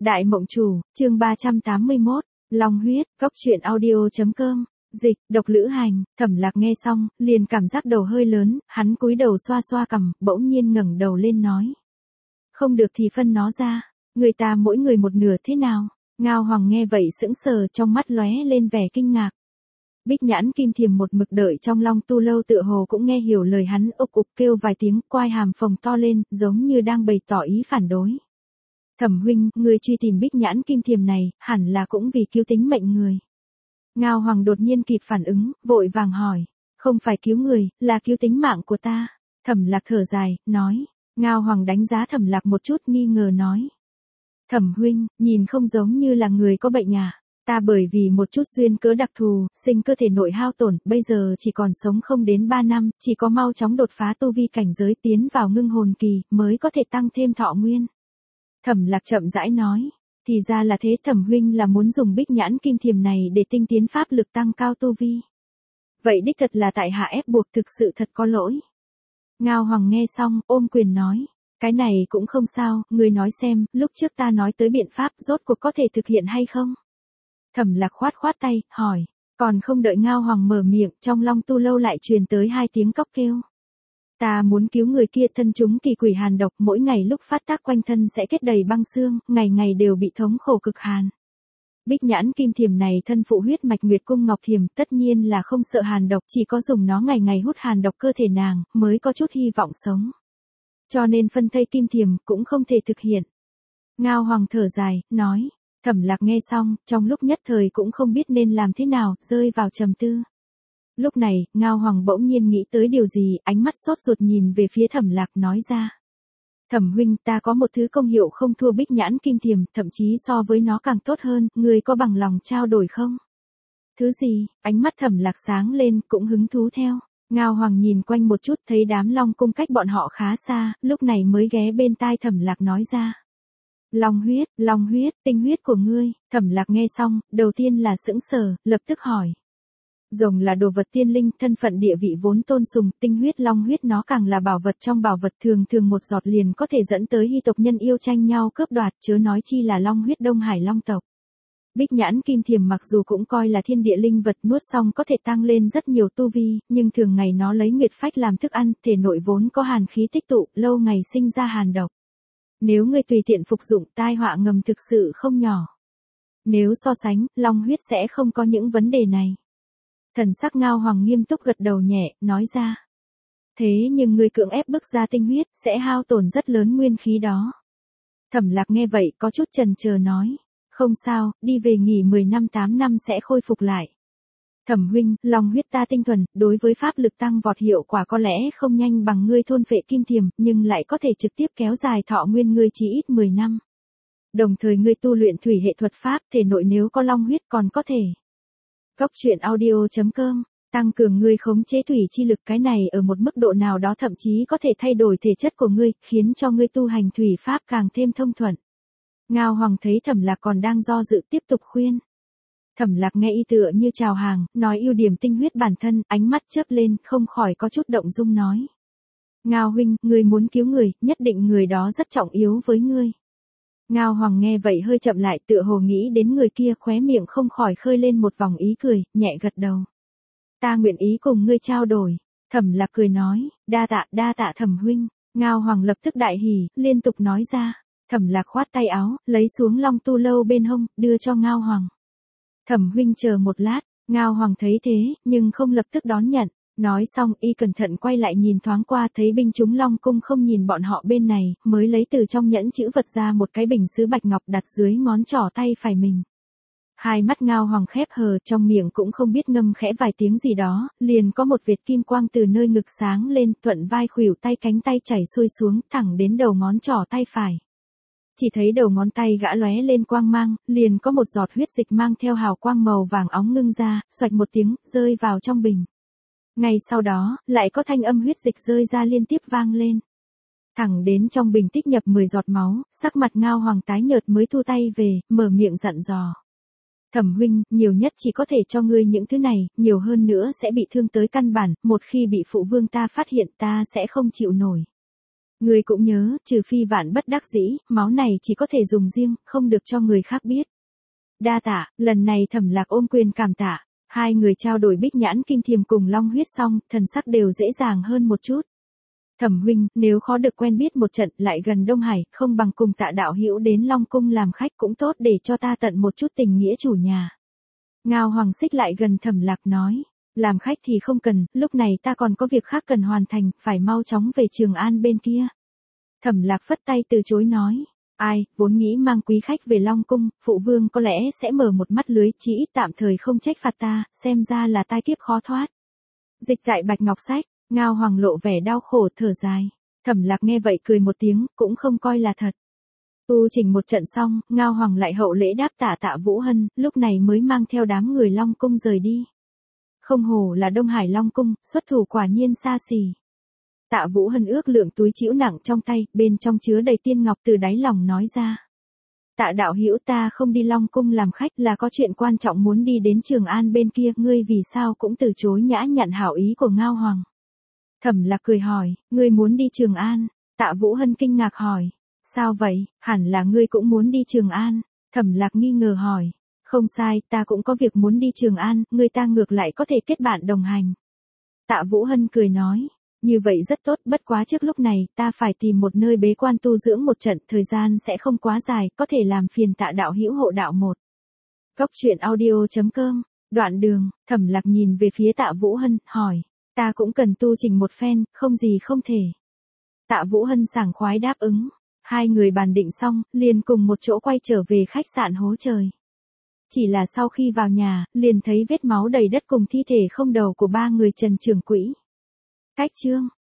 Đại Mộng Chủ, chương 381, Long huyết, Cốc truyện audio.com, dịch, độc lữ hành. Thẩm Lạc nghe xong, liền cảm giác đầu hơi lớn, hắn cúi đầu xoa xoa cằm, bỗng nhiên ngẩng đầu lên nói. Không được thì phân nó ra, người ta mỗi người một nửa thế nào? Ngao Hoàng nghe vậy sững sờ, trong mắt lóe lên vẻ kinh ngạc. Bích Nhãn Kim Thiềm một mực đợi trong Long Tu Lâu tựa hồ cũng nghe hiểu lời hắn, ục ục kêu vài tiếng, quai hàm phồng to lên, giống như đang bày tỏ ý phản đối. Thẩm huynh, người truy tìm Bích Nhãn Kim Thiềm này, hẳn là cũng vì cứu tính mệnh người. Ngao Hoàng đột nhiên kịp phản ứng, vội vàng hỏi, không phải cứu người, là cứu tính mạng của ta. Thẩm Lạc thở dài, nói. Ngao Hoàng đánh giá Thẩm Lạc một chút, nghi ngờ nói. Thẩm huynh, nhìn không giống như là người có bệnh à. Ta bởi vì một chút duyên cớ đặc thù, sinh cơ thể nội hao tổn, bây giờ chỉ còn sống không đến 3 năm, chỉ có mau chóng đột phá tu vi cảnh giới tiến vào ngưng hồn kỳ, mới có thể tăng thêm thọ nguyên. Thẩm Lạc chậm rãi nói, thì ra là thế. Thẩm huynh là muốn dùng Bích Nhãn Kim Thiềm này để tinh tiến pháp lực tăng cao tu vi. Vậy đích thật là tại hạ ép buộc, thực sự thật có lỗi. Ngao Hoàng nghe xong, ôm quyền nói, cái này cũng không sao, người nói xem, lúc trước ta nói tới biện pháp rốt cuộc có thể thực hiện hay không? Thẩm Lạc khoát khoát tay, hỏi, còn không đợi Ngao Hoàng mở miệng, trong Long Tu Lâu lại truyền tới 2 tiếng cóc kêu. Ta muốn cứu người kia, thân chúng kỳ quỷ hàn độc, mỗi ngày lúc phát tác quanh thân sẽ kết đầy băng xương, ngày ngày đều bị thống khổ cực hàn. Bích Nhãn Kim Thiềm này thân phụ huyết mạch Nguyệt Cung Ngọc Thiềm, tất nhiên là không sợ hàn độc, chỉ có dùng nó ngày ngày hút hàn độc cơ thể nàng, mới có chút hy vọng sống. Cho nên phân thây Kim Thiềm cũng không thể thực hiện. Ngao Hoàng thở dài, nói. Thẩm Lạc nghe xong, trong lúc nhất thời cũng không biết nên làm thế nào, rơi vào trầm tư. Lúc này, Ngao Hoàng bỗng nhiên nghĩ tới điều gì, ánh mắt sốt ruột nhìn về phía Thẩm Lạc, nói ra. Thẩm huynh, ta có một thứ công hiệu không thua Bích Nhãn Kim Thiềm, thậm chí so với nó càng tốt hơn, người có bằng lòng trao đổi không? Thứ gì? Ánh mắt Thẩm Lạc sáng lên, cũng hứng thú theo. Ngao Hoàng nhìn quanh một chút, thấy đám Long cung cách bọn họ khá xa, lúc này mới ghé bên tai Thẩm Lạc nói ra. Long huyết, tinh huyết của ngươi. Thẩm Lạc nghe xong, đầu tiên là sững sờ, lập tức hỏi. Rồng là đồ vật tiên linh, thân phận địa vị vốn tôn sùng, tinh huyết long huyết nó càng là bảo vật trong bảo vật, thường thường một giọt liền có thể dẫn tới hy tộc nhân yêu tranh nhau cướp đoạt, chớ nói chi là long huyết Đông Hải Long tộc. Bích Nhãn Kim Thiềm mặc dù cũng coi là thiên địa linh vật, nuốt xong có thể tăng lên rất nhiều tu vi, nhưng thường ngày nó lấy nguyệt phách làm thức ăn, thể nội vốn có hàn khí tích tụ, lâu ngày sinh ra hàn độc. Nếu ngươi tùy tiện phục dụng, tai họa ngầm thực sự không nhỏ. Nếu so sánh, long huyết sẽ không có những vấn đề này. Thần sắc Ngao Hoàng nghiêm túc gật đầu nhẹ, nói ra. Thế nhưng ngươi cưỡng ép bức ra tinh huyết, sẽ hao tổn rất lớn nguyên khí đó. Thẩm Lạc nghe vậy có chút chần chờ nói. Không sao, đi về nghỉ 10 năm 8 năm sẽ khôi phục lại. Thẩm huynh, long huyết ta tinh thuần, đối với pháp lực tăng vọt hiệu quả có lẽ không nhanh bằng ngươi thôn phệ kim thiềm, nhưng lại có thể trực tiếp kéo dài thọ nguyên ngươi chí ít 10 năm. Đồng thời ngươi tu luyện thủy hệ thuật pháp, thể nội nếu có long huyết còn có thể. Cốc truyện audio.com, tăng cường ngươi khống chế thủy chi lực, cái này ở một mức độ nào đó thậm chí có thể thay đổi thể chất của ngươi, khiến cho ngươi tu hành thủy pháp càng thêm thông thuận. Ngao Hoàng thấy Thẩm Lạc còn đang do dự, tiếp tục khuyên. Thẩm Lạc nghe y tựa như chào hàng, nói ưu điểm tinh huyết bản thân, ánh mắt chớp lên, không khỏi có chút động dung nói. Ngao huynh, người muốn cứu người, nhất định người đó rất trọng yếu với ngươi. Ngao Hoàng nghe vậy hơi chậm lại, tựa hồ nghĩ đến người kia, khóe miệng không khỏi khơi lên một vòng ý cười, nhẹ gật đầu. Ta nguyện ý cùng ngươi trao đổi. Thẩm Lạc cười nói, đa tạ Thẩm huynh. Ngao Hoàng lập tức đại hỉ, liên tục nói ra. Thẩm Lạc khoát tay áo, lấy xuống Long Tu Lâu bên hông, đưa cho Ngao Hoàng. Thẩm huynh chờ một lát. Ngao Hoàng thấy thế, nhưng không lập tức đón nhận. Nói xong, y cẩn thận quay lại nhìn thoáng qua, thấy binh chúng Long cung không nhìn bọn họ bên này, mới lấy từ trong nhẫn chữ vật ra một cái bình sứ bạch ngọc đặt dưới ngón trỏ tay phải mình. Hai mắt Ngao Hoàng khép hờ, trong miệng cũng không biết ngâm khẽ vài tiếng gì đó, liền có một vệt kim quang từ nơi ngực sáng lên, thuận vai khuỷu tay cánh tay chảy xuôi xuống, thẳng đến đầu ngón trỏ tay phải. Chỉ thấy đầu ngón tay gã lóe lên quang mang, liền có một giọt huyết dịch mang theo hào quang màu vàng óng ngưng ra, xoạch một tiếng, rơi vào trong bình. Ngay sau đó, lại có thanh âm huyết dịch rơi ra liên tiếp vang lên. Thẳng đến trong bình tích nhập 10 giọt máu, sắc mặt Ngao Hoàng tái nhợt mới thu tay về, mở miệng dặn dò. Thẩm huynh, nhiều nhất chỉ có thể cho ngươi những thứ này, nhiều hơn nữa sẽ bị thương tới căn bản, một khi bị phụ vương ta phát hiện ta sẽ không chịu nổi. Ngươi cũng nhớ, trừ phi vạn bất đắc dĩ, máu này chỉ có thể dùng riêng, không được cho người khác biết. Đa tạ, lần này Thẩm Lạc ôm quyền cảm tạ. Hai người trao đổi bích nhãn kim thiềm cùng long huyết xong, thần sắc đều dễ dàng hơn một chút. Thẩm huynh, nếu khó được quen biết một trận lại gần Đông Hải, không bằng cùng Tạ đạo hữu đến Long cung làm khách cũng tốt để cho ta tận một chút tình nghĩa chủ nhà. Ngao Hoàng xích lại gần Thẩm Lạc nói, làm khách thì không cần, lúc này ta còn có việc khác cần hoàn thành, phải mau chóng về Trường An bên kia. Thẩm Lạc phất tay từ chối nói, ai, vốn nghĩ mang quý khách về Long cung, phụ vương có lẽ sẽ mở một mắt lưới, chỉ ít tạm thời không trách phạt ta, xem ra là tai kiếp khó thoát. Dịch dạy Bạch Ngọc Sách, Ngao Hoàng lộ vẻ đau khổ thở dài. Thẩm Lạc nghe vậy cười một tiếng, cũng không coi là thật. Tu chỉnh một trận xong, Ngao Hoàng lại hậu lễ đáp tạ Tạ Vũ Hân, lúc này mới mang theo đám người Long cung rời đi. Không hổ là Đông Hải Long cung, xuất thủ quả nhiên xa xỉ. Tạ Vũ Hân ước lượng túi trĩu nặng trong tay, bên trong chứa đầy tiên ngọc từ đáy lòng nói ra. Tạ đạo hữu, ta không đi Long cung làm khách là có chuyện quan trọng muốn đi đến Trường An bên kia, ngươi vì sao cũng từ chối nhã nhặn hảo ý của Ngao Hoàng. Thẩm Lạc cười hỏi, ngươi muốn đi Trường An? Tạ Vũ Hân kinh ngạc hỏi, sao vậy, hẳn là ngươi cũng muốn đi Trường An. Thẩm Lạc nghi ngờ hỏi, không sai, ta cũng có việc muốn đi Trường An, ngươi ta ngược lại có thể kết bạn đồng hành. Tạ Vũ Hân cười nói, như vậy rất tốt, bất quá trước lúc này, ta phải tìm một nơi bế quan tu dưỡng một trận, thời gian sẽ không quá dài, có thể làm phiền Tạ đạo hữu hộ đạo một. Góc truyện audio.com, đoạn đường, Thẩm Lạc nhìn về phía Tạ Vũ Hân, hỏi, ta cũng cần tu chỉnh một phen, không gì không thể. Tạ Vũ Hân sảng khoái đáp ứng, hai người bàn định xong, liền cùng một chỗ quay trở về khách sạn Hố Trời. Chỉ là sau khi vào nhà, liền thấy vết máu đầy đất cùng thi thể không đầu của ba người Trần Trưởng Quỹ. Cách chương